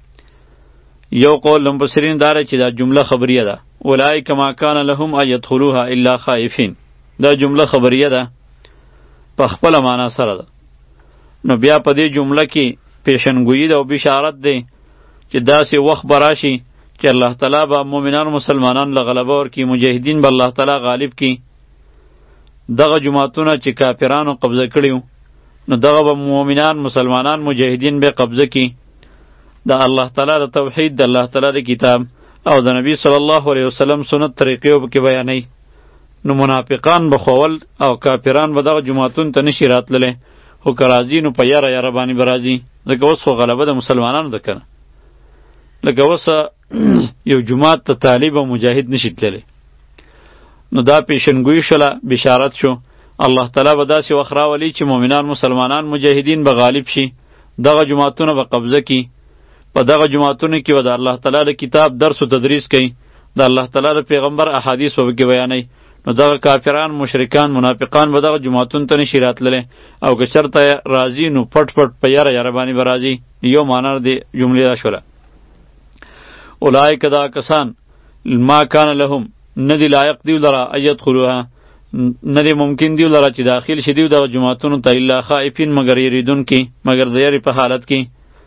یو قول مفسرین دا چې دا جمله خبریه ده، اولئک ما کان لهم ان یدخلوها الا خائفین، دا جمله خبریه ده په خپله معنا سره ده. نو بیا په دې جمله کې پیشنګویي ده او بشارت دی چې داسې وخت به راشي چې الله تعالی به مؤمنان مسلمانان له غلبه ورکړي، مجاهدین به الله تعالی غالب کړي. دغه جماعتونه چې کافرانو قبضه کړي نو دغه به مؤمنان مسلمانان مجاهدین به قبضه کړي. د الله تعالی د توحید، د الله تعالی د کتاب او د نبی صلی الله علیه وسلم سنت طریقې به بیانوي. نو منافقان به خوول او کافران به دغه جماعتونو ته نشي راتللی، خو که راځي نو په یاره یاره باندې به راځي، ځکه اوس خو غلبه د مسلمانانو ده که نه. لکه اوس یو جماعت ته طالب او مجاهد نشي تللی، نو دا پیشنګویي شوله، بشارت شو. الله تعالی به داسې وخت راولي چې مؤمنان مسلمانان مجاهدین به غالب شي، دغه جماعتونه به قبضه کړي. په دغه جماعتونو کې به د الله تعالی د کتاب درس و تدریس کوي، د الله تعالی د پیغمبر احادیث به پکې بیانوي. نو دغه کافران، مشرکان، منافقان به دغه جماعتونو ته نشي راتللی، او که چېرته راځي نو پټ پټ په یاره یاره باندې به راځي. یو معنا د جملې دا شوله. اولئک دا کسان ما کان لهم، ندی لایق دیو لرا ان یدخلوها، ندی ممکن دیو لرا چې داخل شي دیو دغه جماعتونو ته الا خائفین، مگر یریدونکي، مگر د یارې په حالت کې.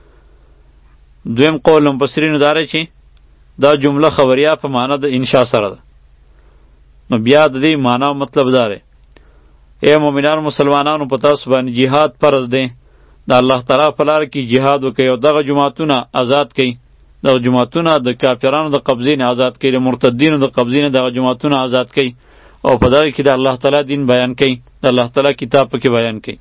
دویم قول مفسرینو دا دی چې دا جمله خبریه په معنا د انشاء سره ده. نو بیا د دې معنا مطلب دا دی: ای مؤمنانو مسلمانانو په تاسو باندې جهاد فرض دی، د الله تعالی په لاره کې جهاد وکړئ او دغه جماعتونه آزاد کړئ، دغه جماعتونه د کافرانو د قبضې نه آزاد کړئ، د مرتدینو د قبضې نه دغه جماعتونه آزاد کړئ، او په دغه کې د الله تعالی دین بیان کړئ، د الله تعالی کتاب پکې بیان کړئ.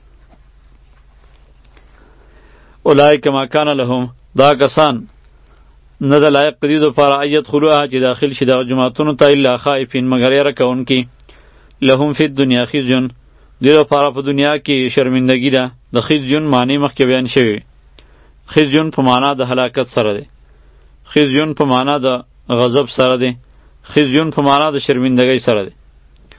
اولئک ما کان لهم، دا کسان نه د لایق دی دپاره ان یدخلوها چې داخل شي دغه جماعتونو ته الا خائفین، مگر یره کوونکي. لهم فی الدنیا خزی، دوی لپاره په دنیا کې شرمندګي ده. د خزی معنی مخکې بیان شوی، خزی په معنا د هلاکت سره دی، خزی په معنا د غضب سره دی، خزی په معنا د شرمندګۍ سره دی.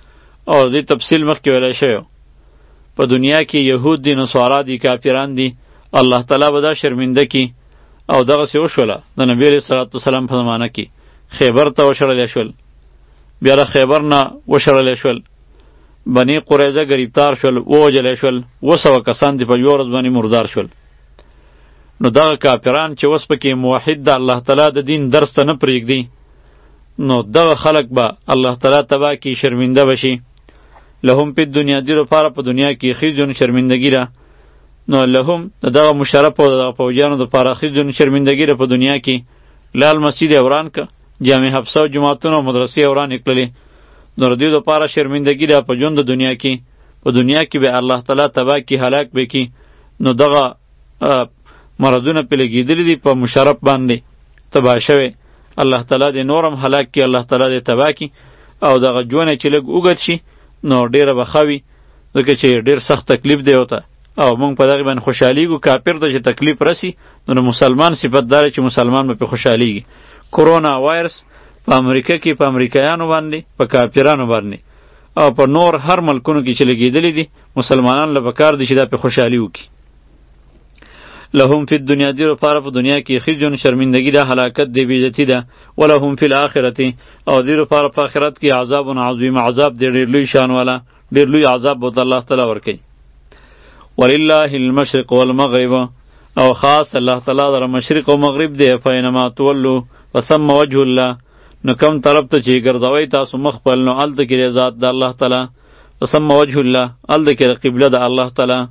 او دې تفصیل مخکې ویلی شوی په دنیا کې یهود دي نصارا دي کافران دي الله تعالی به دا شرمنده کی او دغسې وشوله د نبی علیه صلات وسلام په زمانه کې خیبر ته وشړلی شول بیا له خیبر نه وشړلی شول بني قریظه ګریبتار شول ووژلی شول اوه سوه کسان دي په یوه ورځ باندې مردار شول نو دغه کافران چې اوس پکې موحد د الله تعالی د دین درس ته نه پرېږدي نو دغه خلق به الله تعالی تباه کی شرمنده بشي لهم په دنیا دی لپاره په دنیا کې خزون شرمندگی را نو لهم دغه مشرف او دغه فوجانو د لپاره خزون شرمندگی را په دنیا کې لال مسجد اوران ک جامع حفصه او جماعتونو او مدرسې اوران کړلې نو د دې لپاره شرمندگی را په ژوند د دنیا کې په دنیا کې به الله تعالی تباه کی هلاک به کی نو دغه مرضونه په لګیدلې دي په مشرف باندې تباه شوی الله تعالی دې نورم هلاک کی الله تعالی دې تباه کی او دغه ژوند چې لږ اوږد شي نو ډیره بخوي ځکه چې ډیر سخت تکلیف دی وته او مونږ په دغه باندې خوشحالیږو کافر ته چې تکلیف رسی نو مسلمان صفت دار چې مسلمان به په خوشحالیږي کرونا وایرس په امریکا کې په امریکایانو باندې په کافرانو باندې او په نور هر ملکونو کې چې لګېدلې دي مسلمانان له پکار دي چې دا په خوشحالي وکړي لهم فی الدنیا دی لپاره په دنیا کې خزون شرمندگی ده هلاکت دی بیزتی ده ولهم فی الاخرته او دی لپاره په آخرت کې عذاب عظیم عذاب دی ډېر لوی شان والا ډېر لوی عذاب به الله تعالی ورکوي ولله المشرق والمغرب او خاص الله تعالی در مشرق او مغرب دی فینما تولوا فثم وجه الله نو کوم طرف ته چې ګرځوي تاسو مخ خپل نو هلته کې ذات د الله تعالی فثم وجه الله هلته کې قبله د الله تعالی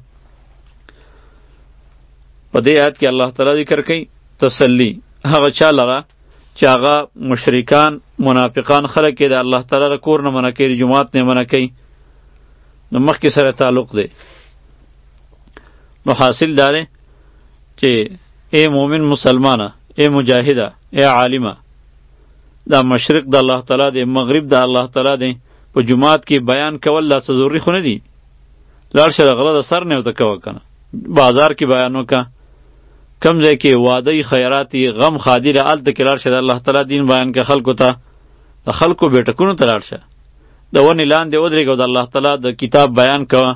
په دې آیت کې الله تعالی ذکر کوي تسلی هغه چا لره چې هغه مشرکان منافقان خلک کې د الله تعالی د کور نه منع کوي د جماعت نه منع کوي نو مخکې سره تعلق دی نو حاصل دا دی چې ای مؤمن مسلمانه ای مجاهده ای عالمه دا مشرق د الله تعالی دی مغرب د الله تعالی دی په جماعت کې بیان کول لا څه ضروري خو نه دي لاړ شه د غله د سر نه ورته کوه کنه بازار کې بیان وکړه کم ځای کې واده خیراتی غم خادي له هلته کې لاړ شه د الله تعالی دین بیان که خلکو ته د خلکو بیټکونو ته لاړ شه د ونې لاندې ودرېږه او د الله تعالی د کتاب بیان کوه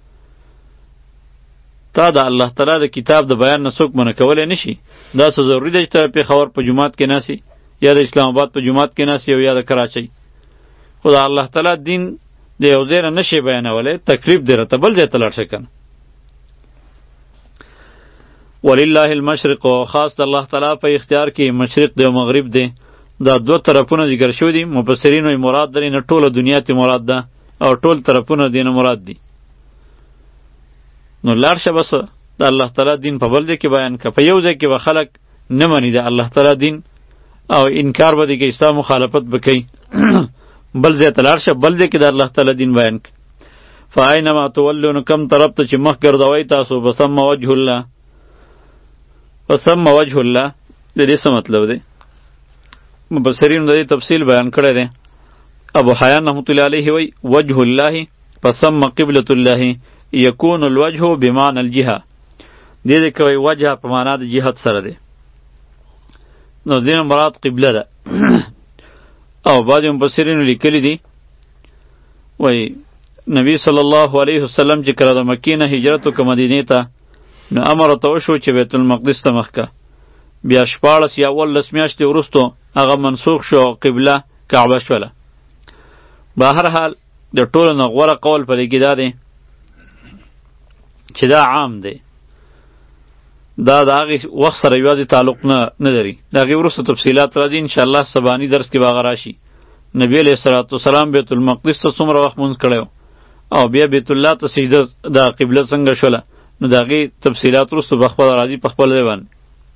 تا د الله تعالی د کتاب د بیان نه څوک منع کولی نه شي دا څه ضروري ده چې ته پېښور په جومات کې ناسې یا د اسلام آباد په جومات کې ناسې او یا د کراچۍ خو د الله تعالی دین د یو ځای نه نشي بیانولی تکلیف دی راته بل ځای ته لاړ شه کنه ولله المشرق خاص د الله تعالی په اختیار کې مشرق دی او مغرب دی دا دو طرفونه ذکر شوي دي مفسرین وایي مراد درې نه ټوله دنیا ته مراد ده او ټول طرفونه دې نه مراد دي نو لاړ شه بس د الله تعالی دین په بل ځای کې بیان که په یو ځای کې به خلک نه مني د الله تعالی دین او انکار به دې کوي ستا مخالفت به کوي بل ځای ته لاړ شه بل ځای کې د الله تعالی دین بیان که فاینما تولوا نو کم طرف ته چې مخ ګرځوئ تاسو بثم وجه الله وثم وجه الله د دې څه مطلب دی مبصرین د دې تفصیل بیان کړی دی ابو حیان رحمت الله علیه وی وجه الله فثم قبلة الله یکون الوجه بمعنى الجهه دې دې کوي وجه په معنا د جهت سره دی نو دې مراد قبله ده او بعض مبصرین لیکلی دي وی نبی صلی الله علیه وسلم چې کله د مکې نه هجرت وکړ مدینې ته نو امر ته وشو چې بیت المقدس ته مخ که بیا شپاړس یا اوولس میاشتې وروستو هغه منسوخ شو قبله کعبه شوله به هر حال د ټولو نه غوره قول په دې کې دا دی چې دا عام دی دا د هغې وخت سره یوازې تعلق نه نه لري د هغې وروسته تفصیلات راځي انشاءالله سباني درس کې به هغه راشي نبی علیه الصلاة وسلام بیت المقدس ته څومره وخت مونځ کړی او بیا بیت الله ته سجده د قبله څنګه شوله نو د هغې تفصیلات وروسته به خپله راځي په خپل ځای باندې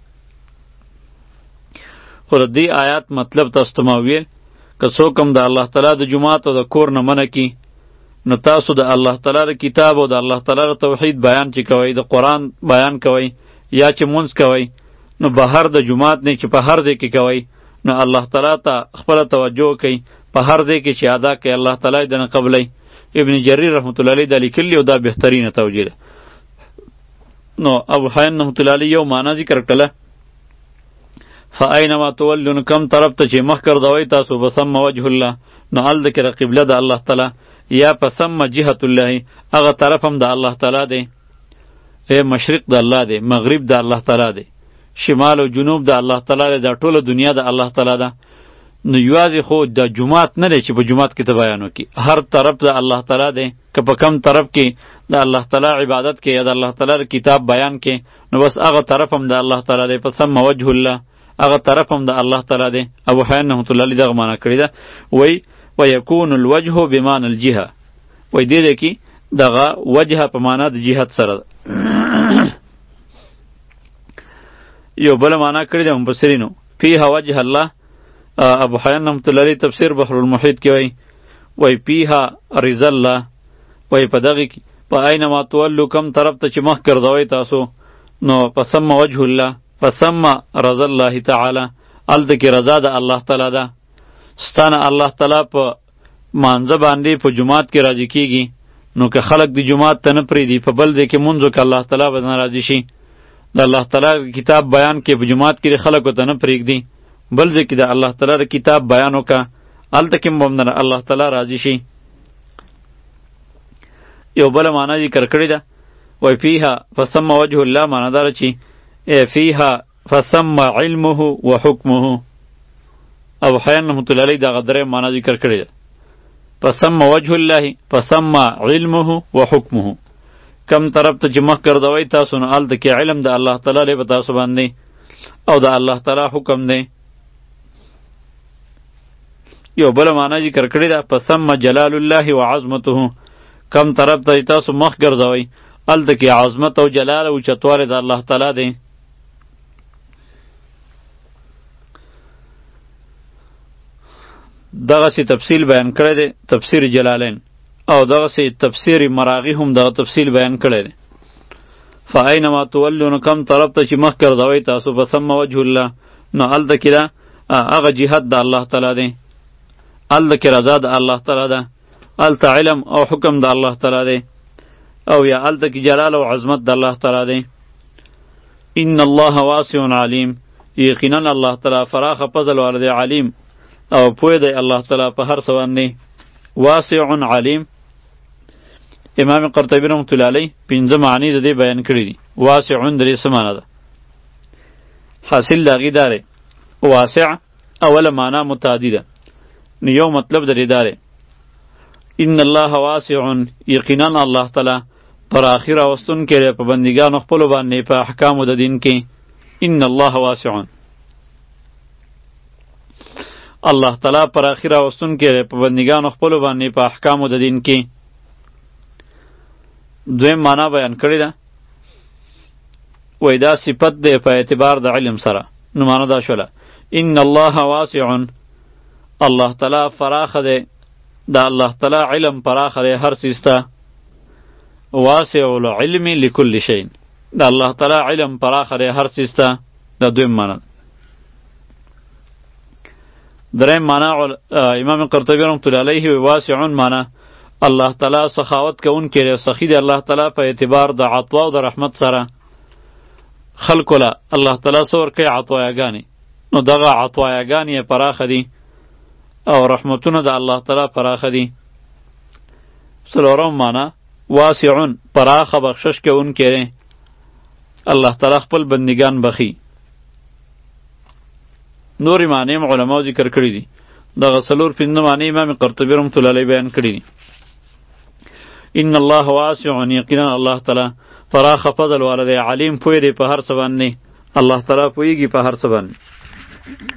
خو د دې آیات مطلب تاسو ته ما ویل که څوک هم د الله تعالی د جومات او د کور نه منع کي نو تاسو د الله تعالی د کتاب او د الله تعالی د توحید بیان چې کوئ د قرآن بیان کوئ یا چې مونځ کوئ نو بهر د جومات نه چې په هر ځای کې کوئ نو الله تعالی ته خپله توجه کوئ په هر ځای کې چې ادا کوئ الله تعالی یې دنه قبلی ابن جریر رحمت الله علیه دا لیکلي او دا بهترینه توجیه ده نو ابو حیان رحمت الله علیه یو معنا ذکر کړله فاینما تولون کم طرف ته چې مخ ګرځوئ تاسو فثم وجه الله نو هلته کې قبله د الله تعالی یا فثم جهة الله هغه طرف هم د الله تعالی دی. ای مشرق د الله دی، مغرب د الله تعالی دی، شمال او جنوب د الله تعالی دی، دا ټوله دنیا د الله تعالی ده. نو یوازې خو د جمعات نه دی چې په جمعات کې ته بیان وکړي، هر طرف د الله تعالی دی. که په کم طرف کې د الله تعالی عبادت کې یا د الله تعالی کتاب بیان کې نو بس هغه طرف هم د الله تعالی دی. فثم وجه الله هغه طرف هم د الله تعالی دی. ابو حیان رحمت الله علیه دغه معنا کړې ده، وای ويكون الوجه بمعنى الجهه، وای دې دې کې دغه وجه په معنا د جهت سره یو بل معنا کړی ده مفسرینو فيها وجه الله. ابو حیان رحمت الله علیه تفسیر بحر المحیط کې وای وای فيها رضا الله، وای په دغه کې په اينما تولوا کم طرف ته چې مخ ګرځوئ تاسو نو فثم وجه الله فثم رضا الله تعالی الته کې رضا د الله تعالی ده. ستانه الله تعالی په مانځه باندې په جمعات کې راضي کیږي نو که خلق د جمعات ته نه پریدي په بل ځای کې مونځو که الله تعالی به ناراضي شي. د الله تعالی کتاب بیان کې په جمعات کې خلکو ته نه پرېږدي، بل ځای کې د الله تعالی کتاب بیان وکړه هلته کې هم به الله تعالی راضي شي. یو بله معنا ذکر کړې ده وای فیها فثم وجه الله، معنا داره چې فیها فثم علمه و حکمه. ابو حیان رحمت الله علیه دغه درې معنا ذکر کړې ده. فثم وجه الله فثم علمه و حکمه، کم طرف ته چې مخ ګرځوئ تاسو نو هلته کې علم د الله تعالی دی په تاسو باندې او د الله تعالی حکم دی. یو بله معنا ذکر کړې ده فثم جلال الله و عظمته، کم طرف ته تاسو مخ ګرځوئ هلته کې عظمت او جلال او چتوالی د الله تعالی دی. دغه سی تفصیل بیان کړی دی تفسیر جلالین، او دغه سی تفسیر مراغی هم دغه تفصیل بیان کړی دی. فاینما تولون کم طرف ته چې مخ ګرځوئ تاسو فثم وجه الله نو هلته کې ده هغه جهت د الله تعالی دی، هلته کې رضا د الله تعالی ده، هلته علم او حکم د الله تعالی دی، او یا هلته کې جلال او عظمت د الله تعالی دی. ان الله واسع علیم، یقینا الله تعالی فراخ فضل والا دی، علیم او پوی دی الله تعالی په هر څه باندې. واسع علیم، امام قرطبی رحمت الله علیه پنځه معنی د دې بیان کړي دي. واسع درې څه معنا ده؟ حاصل د هغې دا دی واسع اوله معنا متعدی ده، نو یو مطلب د دې دا دی ان الله واسع، یقینا الله تعالی پر آخر راوستونکی دی په بندګانو خپلو باندې په احکامو د دین کې. ان الله واسع، الله تعالی پر آخر راوستونکی دی په بندګانو خپلو باندې په احکامو د دین کې. دویم معنا بیان کړې ده وای دا صفت دی په اعتبار د علم سره، نو معنا دا شوله ان الله واسع، الله تعالی فراخ دی، د الله تعالی علم پراخ دی هر څیز ته. واسع العلم لكل شیء، د الله تعالی علم پراخ دی هر څیز ته. دا دویم معنا. دریم معنا امام قرطبی رحمت الله علیه واسع معنا الله تعالی سخاوت کوونکی دی، سخی دی الله تعالی په اعتبار د عطوا او د رحمت سره. خلکو له الله تعالی څه ورکوي؟ عطایاګانې، نو دغه عطایاګانې یې پراخه دي او رحمتونه د الله تعالی پراخه دي. څلورم معنا واسعون، پراخه بخشش کوونکی دی، الله تعالی خپل بندگان بخي. نورې معنی هم علماو ذکر کړي دي، دغه څلور پنځه معنی امام قرطبی رحمت الله علیه بیان کړي دي. ان الله واسع، یقینا الله تعالی فراخ فضل والا دی، علیم پوی دی په هر څه باندې، الله تعالی پویږي په هر څه باندې.